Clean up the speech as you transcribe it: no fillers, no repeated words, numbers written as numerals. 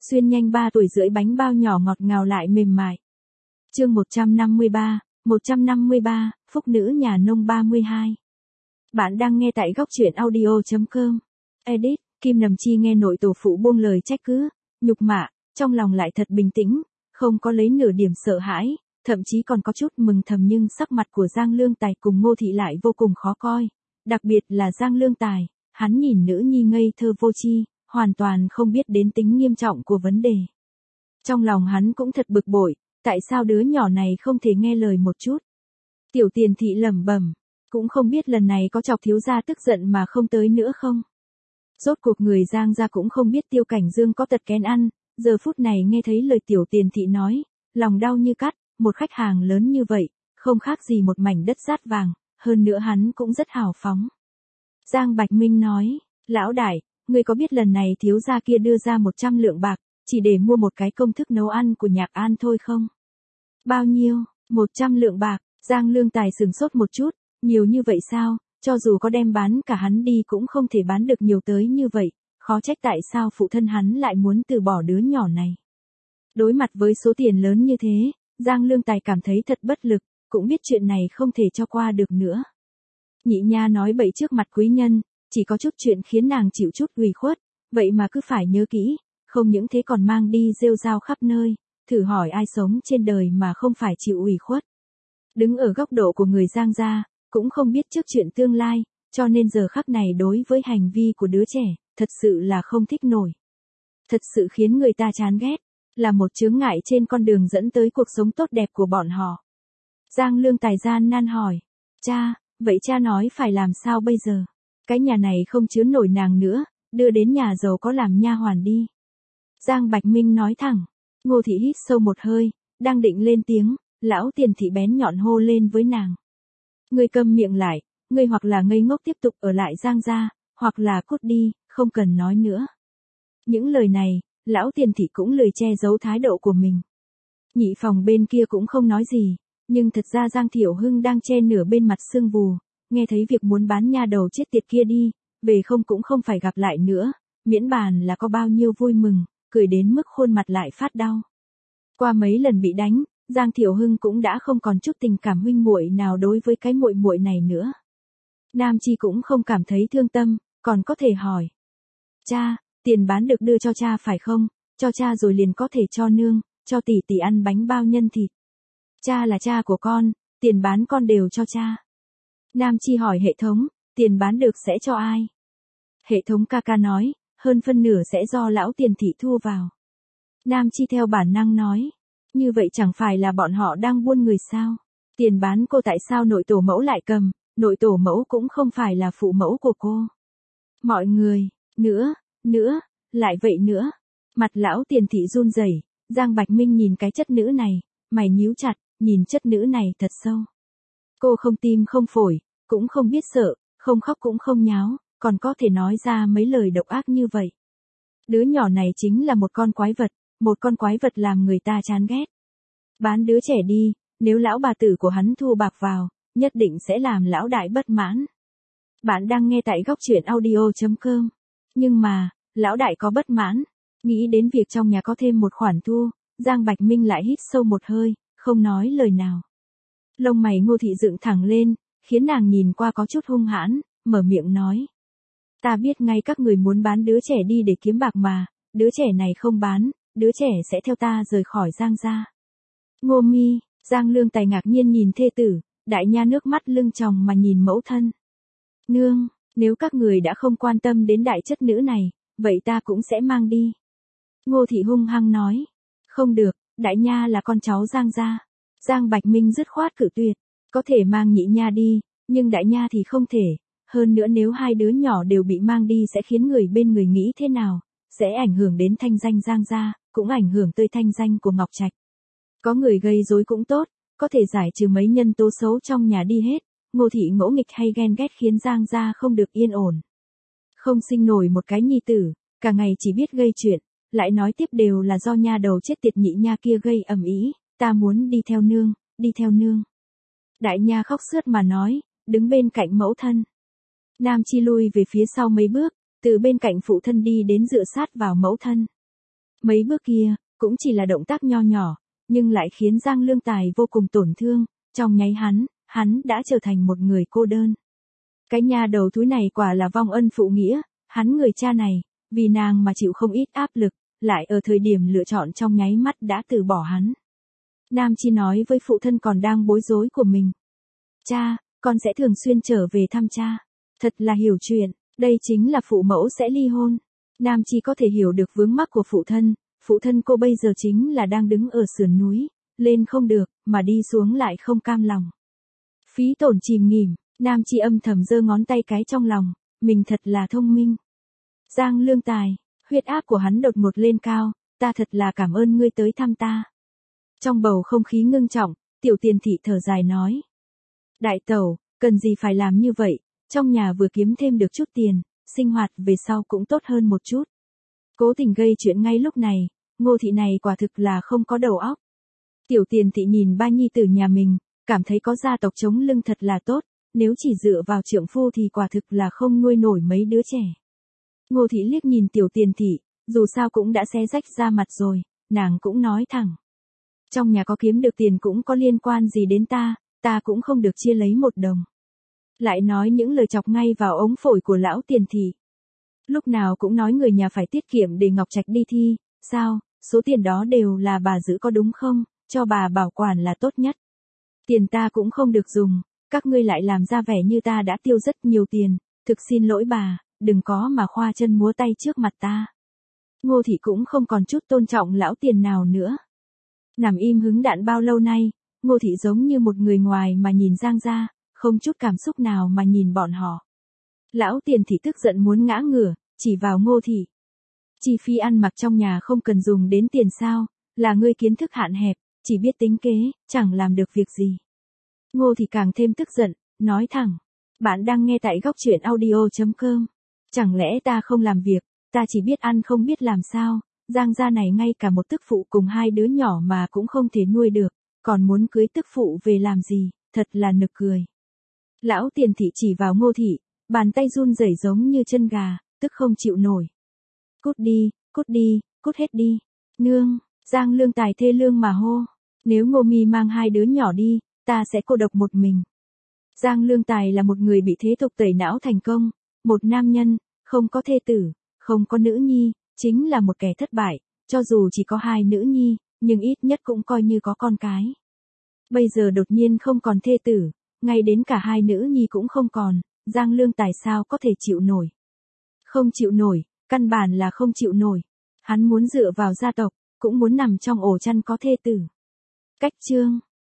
Xuyên nhanh 3 tuổi rưỡi bánh bao nhỏ ngọt ngào lại mềm mại. Chương 153, Phúc nữ nhà nông 32. Bạn đang nghe tại góc truyện audio.com. Edit, Kim Nằm Chi nghe nội tổ phụ buông lời trách cứ, nhục mạ, trong lòng lại thật bình tĩnh, không có lấy nửa điểm sợ hãi, thậm chí còn có chút mừng thầm, nhưng sắc mặt của Giang Lương Tài cùng Ngô Thị lại vô cùng khó coi, đặc biệt là Giang Lương Tài, hắn nhìn nữ nhi ngây thơ vô tri, hoàn toàn không biết đến tính nghiêm trọng của vấn đề. Trong lòng hắn cũng thật bực bội, tại sao đứa nhỏ này không thể nghe lời một chút. Tiểu Tiền Thị lẩm bẩm, cũng không biết lần này có chọc thiếu gia tức giận mà không tới nữa không. Rốt cuộc người Giang gia cũng không biết Tiêu Cảnh Dương có tật kén ăn, giờ phút này nghe thấy lời Tiểu Tiền Thị nói, lòng đau như cắt, một khách hàng lớn như vậy, không khác gì một mảnh đất dát vàng, hơn nữa hắn cũng rất hào phóng. Giang Bạch Minh nói, lão đại, ngươi có biết lần này thiếu gia kia đưa ra 100 lượng bạc, chỉ để mua một cái công thức nấu ăn của Nhạc An thôi không? Bao nhiêu? 100 lượng bạc, Giang Lương Tài sửng sốt một chút, nhiều như vậy sao, cho dù có đem bán cả hắn đi cũng không thể bán được nhiều tới như vậy, khó trách tại sao phụ thân hắn lại muốn từ bỏ đứa nhỏ này. Đối mặt với số tiền lớn như thế, Giang Lương Tài cảm thấy thật bất lực, cũng biết chuyện này không thể cho qua được nữa. Nhị nha nói bậy trước mặt quý nhân, chỉ có chút chuyện khiến nàng chịu chút ủy khuất, vậy mà cứ phải nhớ kỹ, không những thế còn mang đi rêu rao khắp nơi, thử hỏi ai sống trên đời mà không phải chịu ủy khuất. Đứng ở góc độ của người Giang gia, cũng không biết trước chuyện tương lai, cho nên giờ khắc này đối với hành vi của đứa trẻ, thật sự là không thích nổi. Thật sự khiến người ta chán ghét, là một chướng ngại trên con đường dẫn tới cuộc sống tốt đẹp của bọn họ. Giang Lương Tài gian nan hỏi, cha, vậy cha nói phải làm sao bây giờ? Cái nhà này không chứa nổi nàng nữa, đưa đến nhà giàu có làm nha hoàn đi. Giang Bạch Minh nói thẳng. Ngô Thị hít sâu một hơi, đang định lên tiếng, lão Tiền Thị bén nhọn hô lên với nàng. Ngươi câm miệng lại, ngươi hoặc là ngây ngốc tiếp tục ở lại Giang gia, hoặc là cút đi, không cần nói nữa. Những lời này, lão Tiền Thị cũng lười che giấu thái độ của mình. Nhị phòng bên kia cũng không nói gì, nhưng thật ra Giang Thiểu Hưng đang che nửa bên mặt sưng vù, nghe thấy việc muốn bán nha đầu chết tiệt kia đi, về không cũng không phải gặp lại nữa, miễn bàn là có bao nhiêu vui mừng, cười đến mức khuôn mặt lại phát đau. Qua mấy lần bị đánh, Giang Thiểu Hưng cũng đã không còn chút tình cảm huynh muội nào đối với cái muội muội này nữa. Nam Chi cũng không cảm thấy thương tâm, còn có thể hỏi. Cha, tiền bán được đưa cho cha phải không? Cho cha rồi liền có thể cho nương, cho tỷ tỷ ăn bánh bao nhân thịt. Cha là cha của con, tiền bán con đều cho cha. Nam Chi hỏi hệ thống, tiền bán được sẽ cho ai? Hệ thống ca ca nói, hơn phân nửa sẽ do lão Tiền Thị thu vào. Nam Chi theo bản năng nói, như vậy chẳng phải là bọn họ đang buôn người sao? Tiền bán cô tại sao nội tổ mẫu lại cầm, nội tổ mẫu cũng không phải là phụ mẫu của cô. Mọi người, nữa, lại vậy nữa. Mặt lão Tiền Thị run rẩy, Giang Bạch Minh nhìn cái chất nữ này, mày nhíu chặt, nhìn chất nữ này thật sâu. Cô không tim không phổi, cũng không biết sợ, không khóc cũng không nháo, còn có thể nói ra mấy lời độc ác như vậy. Đứa nhỏ này chính là một con quái vật làm người ta chán ghét. Bán đứa trẻ đi, nếu lão bà tử của hắn thu bạc vào, nhất định sẽ làm lão đại bất mãn. Bạn đang nghe tại góc truyện audio.com. Nhưng mà, lão đại có bất mãn, nghĩ đến việc trong nhà có thêm một khoản thu, Giang Bạch Minh lại hít sâu một hơi, không nói lời nào. Lông mày Ngô Thị dựng thẳng lên, khiến nàng nhìn qua có chút hung hãn, mở miệng nói. Ta biết ngay các người muốn bán đứa trẻ đi để kiếm bạc mà, đứa trẻ này không bán, đứa trẻ sẽ theo ta rời khỏi Giang gia. Ngô Mi, Giang Lương Tài ngạc nhiên nhìn thê tử, đại nha nước mắt lưng tròng mà nhìn mẫu thân. Nương, nếu các người đã không quan tâm đến đại chất nữ này, vậy ta cũng sẽ mang đi. Ngô Thị hung hăng nói. Không được, đại nha là con cháu Giang gia. Giang Bạch Minh dứt khoát cự tuyệt, có thể mang nhị nha đi, nhưng đại nha thì không thể. Hơn nữa nếu hai đứa nhỏ đều bị mang đi sẽ khiến người bên người nghĩ thế nào, sẽ ảnh hưởng đến thanh danh Giang gia, cũng ảnh hưởng tới thanh danh của Ngọc Trạch. Có người gây rối cũng tốt, có thể giải trừ mấy nhân tố xấu trong nhà đi hết. Ngô Thị ngỗ nghịch hay ghen ghét khiến Giang gia không được yên ổn. Không sinh nổi một cái nhi tử, cả ngày chỉ biết gây chuyện, lại nói tiếp đều là do nha đầu chết tiệt nhị nha kia gây ầm ĩ, ta muốn đi theo nương. Đại nha khóc sướt mà nói, đứng bên cạnh mẫu thân. Nam Chi lui về phía sau mấy bước, từ bên cạnh phụ thân đi đến dựa sát vào mẫu thân. Mấy bước kia, cũng chỉ là động tác nho nhỏ, nhưng lại khiến Giang Lương Tài vô cùng tổn thương, trong nháy hắn đã trở thành một người cô đơn. Cái nha đầu thúi này quả là vong ân phụ nghĩa, hắn người cha này, vì nàng mà chịu không ít áp lực, lại ở thời điểm lựa chọn trong nháy mắt đã từ bỏ hắn. Nam Chi nói với phụ thân còn đang bối rối của mình. Cha, con sẽ thường xuyên trở về thăm cha. Thật là hiểu chuyện, đây chính là phụ mẫu sẽ ly hôn. Nam Chi có thể hiểu được vướng mắc của phụ thân cô bây giờ chính là đang đứng ở sườn núi, lên không được, mà đi xuống lại không cam lòng. Phí tổn chìm nghỉm, Nam Chi âm thầm giơ ngón tay cái trong lòng, mình thật là thông minh. Giang Lương Tài, huyết áp của hắn đột ngột lên cao, ta thật là cảm ơn ngươi tới thăm ta. Trong bầu không khí ngưng trọng, Tiểu Tiền Thị thở dài nói. Đại tẩu, cần gì phải làm như vậy, trong nhà vừa kiếm thêm được chút tiền, sinh hoạt về sau cũng tốt hơn một chút. Cố tình gây chuyện ngay lúc này, Ngô Thị này quả thực là không có đầu óc. Tiểu Tiền Thị nhìn ba nhi tử nhà mình, cảm thấy có gia tộc chống lưng thật là tốt, nếu chỉ dựa vào trượng phu thì quả thực là không nuôi nổi mấy đứa trẻ. Ngô Thị liếc nhìn Tiểu Tiền Thị, dù sao cũng đã xé rách ra mặt rồi, nàng cũng nói thẳng. Trong nhà có kiếm được tiền cũng có liên quan gì đến ta cũng không được chia lấy một đồng. Lại nói những lời chọc ngay vào ống phổi của lão Tiền Thị. Lúc nào cũng nói người nhà phải tiết kiệm để Ngọc Trạch đi thi, sao, số tiền đó đều là bà giữ có đúng không, cho bà bảo quản là tốt nhất. Tiền ta cũng không được dùng, các ngươi lại làm ra vẻ như ta đã tiêu rất nhiều tiền, thực xin lỗi bà, đừng có mà khoa chân múa tay trước mặt ta. Ngô Thị cũng không còn chút tôn trọng lão Tiền nào nữa. Nằm im hứng đạn bao lâu nay, Ngô Thị giống như một người ngoài mà nhìn Giang gia, không chút cảm xúc nào mà nhìn bọn họ. Lão Tiền Thị tức giận muốn ngã ngửa, chỉ vào Ngô Thị. Chi phí ăn mặc trong nhà không cần dùng đến tiền sao, là ngươi kiến thức hạn hẹp, chỉ biết tính kế, chẳng làm được việc gì. Ngô Thị càng thêm tức giận, nói thẳng. Bạn đang nghe tại góc truyện audio.com. Chẳng lẽ ta không làm việc, ta chỉ biết ăn không biết làm sao, Giang gia này ngay cả một tức phụ cùng hai đứa nhỏ mà cũng không thể nuôi được, còn muốn cưới tức phụ về làm gì, thật là nực cười. Lão Tiền Thị chỉ vào Ngô Thị, bàn tay run rẩy giống như chân gà, tức không chịu nổi. Cút đi, cút hết đi. Nương, Giang Lương Tài thê lương mà hô. Nếu Ngô Mi mang hai đứa nhỏ đi, ta sẽ cô độc một mình. Giang Lương Tài là một người bị thế tục tẩy não thành công, một nam nhân, không có thê tử, không có nữ nhi, chính là một kẻ thất bại, cho dù chỉ có hai nữ nhi, nhưng ít nhất cũng coi như có con cái. Bây giờ đột nhiên không còn thê tử, ngay đến cả hai nữ nhi cũng không còn, Giang Lương Tài sao có thể chịu nổi. Không chịu nổi, căn bản là không chịu nổi. Hắn muốn dựa vào gia tộc, cũng muốn nằm trong ổ chăn có thê tử. Cách chương